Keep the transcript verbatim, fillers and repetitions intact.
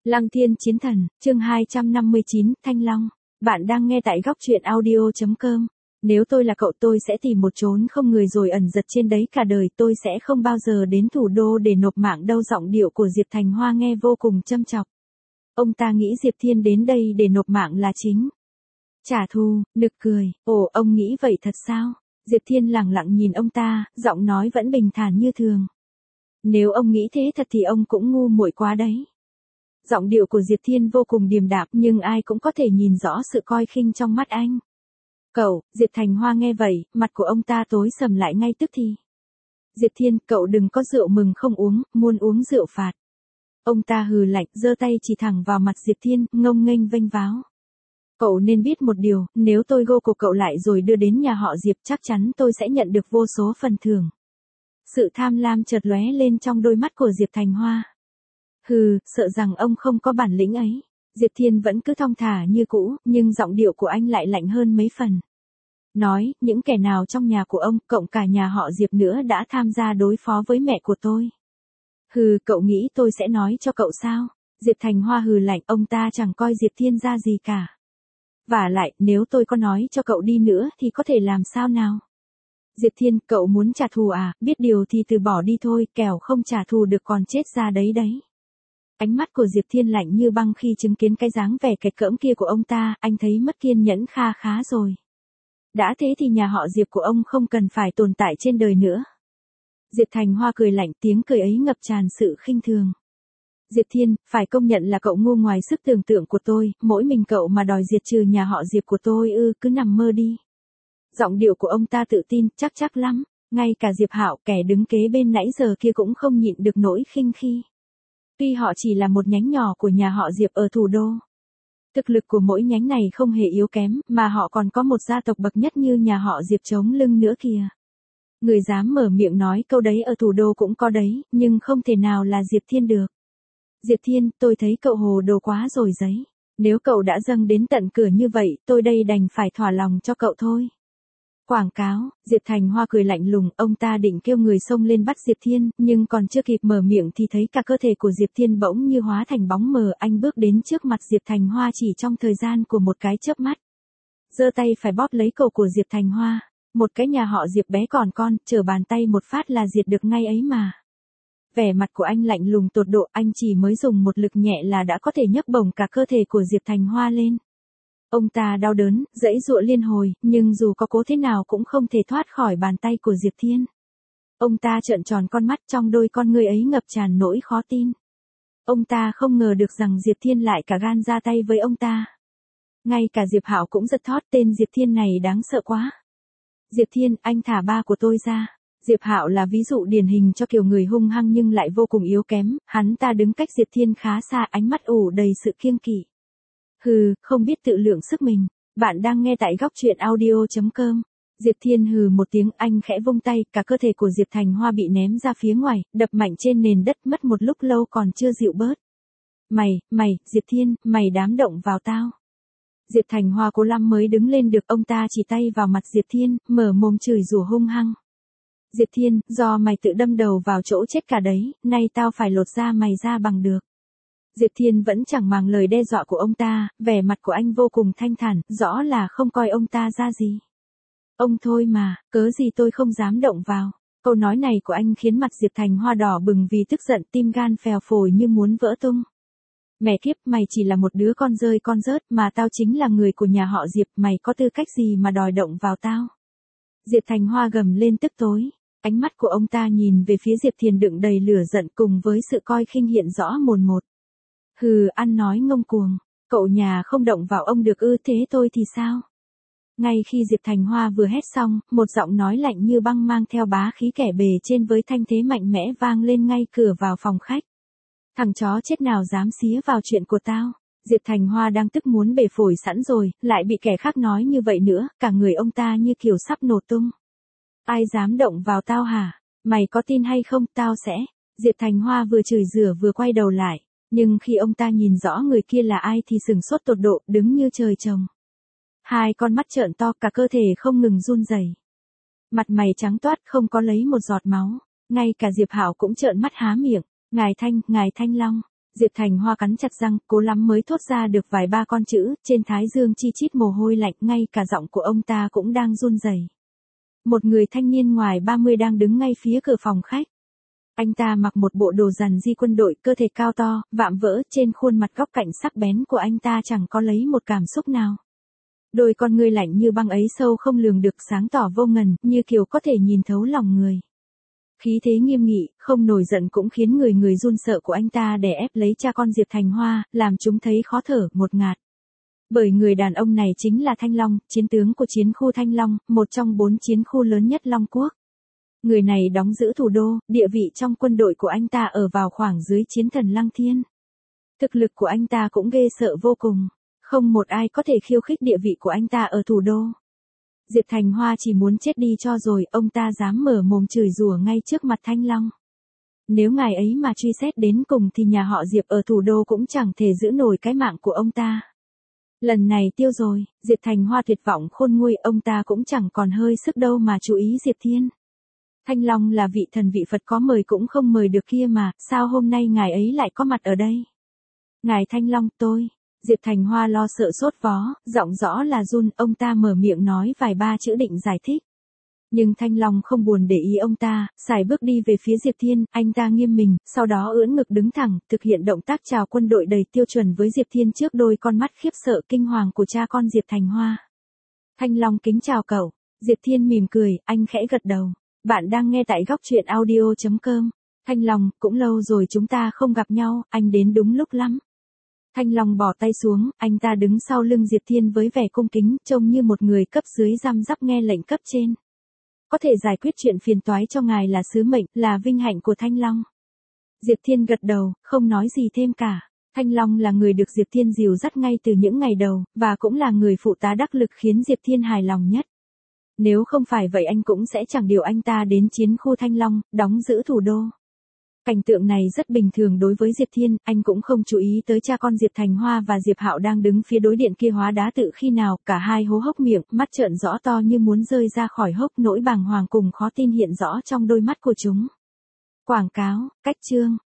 Lăng Thiên Chiến Thần, chương hai trăm năm mươi chín, Thanh Long. Bạn đang nghe tại góc truyện audio chấm com. Nếu tôi là cậu tôi sẽ tìm một chốn không người rồi ẩn giật trên đấy cả đời, tôi sẽ không bao giờ đến thủ đô để nộp mạng đâu. Giọng điệu của Diệp Thành Hoa nghe vô cùng châm chọc. Ông ta nghĩ Diệp Thiên đến đây để nộp mạng là chính. Trả thù, nực cười, ồ ông nghĩ vậy thật sao? Diệp Thiên lẳng lặng nhìn ông ta, giọng nói vẫn bình thản như thường. Nếu ông nghĩ thế thật thì ông cũng ngu muội quá đấy. Giọng điệu của Diệp Thiên vô cùng điềm đạm nhưng ai cũng có thể nhìn rõ sự coi khinh trong mắt anh. Cậu, Diệp Thành Hoa nghe vậy, mặt của ông ta tối sầm lại ngay tức thì. Diệp Thiên, cậu đừng có rượu mừng không uống, muốn uống rượu phạt. Ông ta hừ lạnh, giơ tay chỉ thẳng vào mặt Diệp Thiên, ngông nghênh vênh váo. Cậu nên biết một điều, nếu tôi gô cổ cậu lại rồi đưa đến nhà họ Diệp chắc chắn tôi sẽ nhận được vô số phần thưởng. Sự tham lam chợt lóe lên trong đôi mắt của Diệp Thành Hoa. Hừ, sợ rằng ông không có bản lĩnh ấy. Diệp Thiên vẫn cứ thong thả như cũ, nhưng giọng điệu của anh lại lạnh hơn mấy phần. Nói, những kẻ nào trong nhà của ông, cộng cả nhà họ Diệp nữa đã tham gia đối phó với mẹ của tôi. Hừ, cậu nghĩ tôi sẽ nói cho cậu sao? Diệp Thành Hoa hừ lạnh, ông ta chẳng coi Diệp Thiên ra gì cả. Vả lại, nếu tôi có nói cho cậu đi nữa thì có thể làm sao nào? Diệp Thiên, cậu muốn trả thù à, biết điều thì từ bỏ đi thôi, kẻo không trả thù được còn chết ra đấy đấy. Ánh mắt của Diệp Thiên lạnh như băng khi chứng kiến cái dáng vẻ kệch cỡm kia của ông ta, anh thấy mất kiên nhẫn kha khá rồi. Đã thế thì nhà họ Diệp của ông không cần phải tồn tại trên đời nữa. Diệp Thành Hoa cười lạnh, tiếng cười ấy ngập tràn sự khinh thường. Diệp Thiên, phải công nhận là cậu ngu ngoài sức tưởng tượng của tôi, mỗi mình cậu mà đòi diệt trừ nhà họ Diệp của tôi ư, cứ nằm mơ đi. Giọng điệu của ông ta tự tin, chắc chắc lắm, ngay cả Diệp Hạo kẻ đứng kế bên nãy giờ kia cũng không nhịn được nỗi khinh khi. Tuy họ chỉ là một nhánh nhỏ của nhà họ Diệp ở thủ đô. Thực lực của mỗi nhánh này không hề yếu kém, mà họ còn có một gia tộc bậc nhất như nhà họ Diệp chống lưng nữa kìa. Người dám mở miệng nói câu đấy ở thủ đô cũng có đấy, nhưng không thể nào là Diệp Thiên được. Diệp Thiên, tôi thấy cậu hồ đồ quá rồi giấy. Nếu cậu đã dâng đến tận cửa như vậy, tôi đây đành phải thỏa lòng cho cậu thôi. Quảng cáo, Diệp Thành Hoa cười lạnh lùng, ông ta định kêu người xông lên bắt Diệp Thiên, nhưng còn chưa kịp mở miệng thì thấy cả cơ thể của Diệp Thiên bỗng như hóa thành bóng mờ, anh bước đến trước mặt Diệp Thành Hoa chỉ trong thời gian của một cái chớp mắt. Giơ tay phải bóp lấy cổ của Diệp Thành Hoa, một cái nhà họ Diệp bé còn con, trở bàn tay một phát là diệt được ngay ấy mà. Vẻ mặt của anh lạnh lùng tột độ, anh chỉ mới dùng một lực nhẹ là đã có thể nhấc bổng cả cơ thể của Diệp Thành Hoa lên. Ông ta đau đớn, giãy giụa liên hồi, nhưng dù có cố thế nào cũng không thể thoát khỏi bàn tay của Diệp Thiên. Ông ta trợn tròn con mắt, trong đôi con ngươi ấy ngập tràn nỗi khó tin. Ông ta không ngờ được rằng Diệp Thiên lại cả gan ra tay với ông ta. Ngay cả Diệp Hạo cũng giật thót, tên Diệp Thiên này đáng sợ quá. Diệp Thiên, anh thả ba của tôi ra. Diệp Hạo là ví dụ điển hình cho kiểu người hung hăng nhưng lại vô cùng yếu kém, hắn ta đứng cách Diệp Thiên khá xa, ánh mắt ủ đầy sự kiêng kỵ. Hừ, không biết tự lượng sức mình. Bạn đang nghe tại góc truyện audio chấm com. Diệp Thiên hừ một tiếng, anh khẽ vung tay, cả cơ thể của Diệp Thành Hoa bị ném ra phía ngoài, đập mạnh trên nền đất, mất một lúc lâu còn chưa dịu bớt. Mày, mày, Diệp Thiên, mày dám động vào tao. Diệp Thành Hoa cố lắm mới đứng lên được, ông ta chỉ tay vào mặt Diệp Thiên, mở mồm chửi rủa hung hăng. Diệp Thiên, do mày tự đâm đầu vào chỗ chết cả đấy, nay tao phải lột da mày ra bằng được. Diệp Thiên vẫn chẳng màng lời đe dọa của ông ta, vẻ mặt của anh vô cùng thanh thản, rõ là không coi ông ta ra gì. Ông thôi mà, cớ gì tôi không dám động vào. Câu nói này của anh khiến mặt Diệp Thành Hoa đỏ bừng vì tức giận, tim gan phèo phổi như muốn vỡ tung. Mẹ kiếp, mày chỉ là một đứa con rơi con rớt mà tao chính là người của nhà họ Diệp, mày có tư cách gì mà đòi động vào tao. Diệp Thành Hoa gầm lên tức tối. Ánh mắt của ông ta nhìn về phía Diệp Thiên đựng đầy lửa giận cùng với sự coi khinh hiện rõ mồn một. Hừ, ăn nói ngông cuồng, cậu nhà không động vào ông được ư, thế tôi thì sao? Ngay khi Diệp Thành Hoa vừa hét xong, một giọng nói lạnh như băng mang theo bá khí kẻ bề trên với thanh thế mạnh mẽ vang lên ngay cửa vào phòng khách. Thằng chó chết nào dám xía vào chuyện của tao? Diệp Thành Hoa đang tức muốn bể phổi sẵn rồi, lại bị kẻ khác nói như vậy nữa, cả người ông ta như kiểu sắp nổ tung. Ai dám động vào tao hả? Mày có tin hay không, tao sẽ... Diệp Thành Hoa vừa chửi rủa vừa quay đầu lại. Nhưng khi ông ta nhìn rõ người kia là ai thì sửng sốt tột độ, đứng như trời trồng. Hai con mắt trợn to, cả cơ thể không ngừng run rẩy. Mặt mày trắng toát, không có lấy một giọt máu. Ngay cả Diệp Hạo cũng trợn mắt há miệng. Ngài Thanh, ngài Thanh Long. Diệp Thành Hoa cắn chặt răng, cố lắm mới thốt ra được vài ba con chữ, trên thái dương chi chít mồ hôi lạnh, ngay cả giọng của ông ta cũng đang run rẩy. Một người thanh niên ngoài ba mươi đang đứng ngay phía cửa phòng khách. Anh ta mặc một bộ đồ rằn di quân đội, cơ thể cao to, vạm vỡ, trên khuôn mặt góc cạnh sắc bén của anh ta chẳng có lấy một cảm xúc nào. Đôi con ngươi lạnh như băng ấy sâu không lường được, sáng tỏ vô ngần, như kiểu có thể nhìn thấu lòng người. Khí thế nghiêm nghị, không nổi giận cũng khiến người người run sợ của anh ta đè ép lấy cha con Diệp Thành Hoa, làm chúng thấy khó thở, ngột ngạt. Bởi người đàn ông này chính là Thanh Long, chiến tướng của chiến khu Thanh Long, một trong bốn chiến khu lớn nhất Long Quốc. Người này đóng giữ thủ đô, địa vị trong quân đội của anh ta ở vào khoảng dưới chiến thần Lăng Thiên. Thực lực của anh ta cũng ghê sợ vô cùng, không một ai có thể khiêu khích địa vị của anh ta ở thủ đô. Diệp Thành Hoa chỉ muốn chết đi cho rồi, ông ta dám mở mồm chửi rủa ngay trước mặt Thanh Long. Nếu ngài ấy mà truy xét đến cùng thì nhà họ Diệp ở thủ đô cũng chẳng thể giữ nổi cái mạng của ông ta. Lần này tiêu rồi, Diệp Thành Hoa tuyệt vọng khôn nguôi, ông ta cũng chẳng còn hơi sức đâu mà chú ý Diệp Thiên. Thanh Long là vị thần vị Phật có mời cũng không mời được kia mà, sao hôm nay ngài ấy lại có mặt ở đây? Ngài Thanh Long, tôi. Diệp Thành Hoa lo sợ sốt vó, giọng rõ là run, ông ta mở miệng nói vài ba chữ định giải thích. Nhưng Thanh Long không buồn để ý ông ta, sải bước đi về phía Diệp Thiên, anh ta nghiêm mình, sau đó ưỡn ngực đứng thẳng, thực hiện động tác chào quân đội đầy tiêu chuẩn với Diệp Thiên trước đôi con mắt khiếp sợ kinh hoàng của cha con Diệp Thành Hoa. Thanh Long kính chào cậu. Diệp Thiên mỉm cười, anh khẽ gật đầu. Bạn đang nghe tại góc truyện audio chấm com. Thanh Long, cũng lâu rồi chúng ta không gặp nhau, anh đến đúng lúc lắm. Thanh Long bỏ tay xuống, anh ta đứng sau lưng Diệp Thiên với vẻ cung kính, trông như một người cấp dưới răm rắp nghe lệnh cấp trên. Có thể giải quyết chuyện phiền toái cho ngài là sứ mệnh, là vinh hạnh của Thanh Long. Diệp Thiên gật đầu, không nói gì thêm cả. Thanh Long là người được Diệp Thiên dìu dắt ngay từ những ngày đầu, và cũng là người phụ tá đắc lực khiến Diệp Thiên hài lòng nhất. Nếu không phải vậy anh cũng sẽ chẳng điều anh ta đến chiến khu Thanh Long, đóng giữ thủ đô. Cảnh tượng này rất bình thường đối với Diệp Thiên, anh cũng không chú ý tới cha con Diệp Thành Hoa và Diệp Hạo đang đứng phía đối điện kia hóa đá tự khi nào, cả hai hố hốc miệng, mắt trợn rõ to như muốn rơi ra khỏi hốc, nỗi bàng hoàng cùng khó tin hiện rõ trong đôi mắt của chúng. Quảng cáo, cách chương.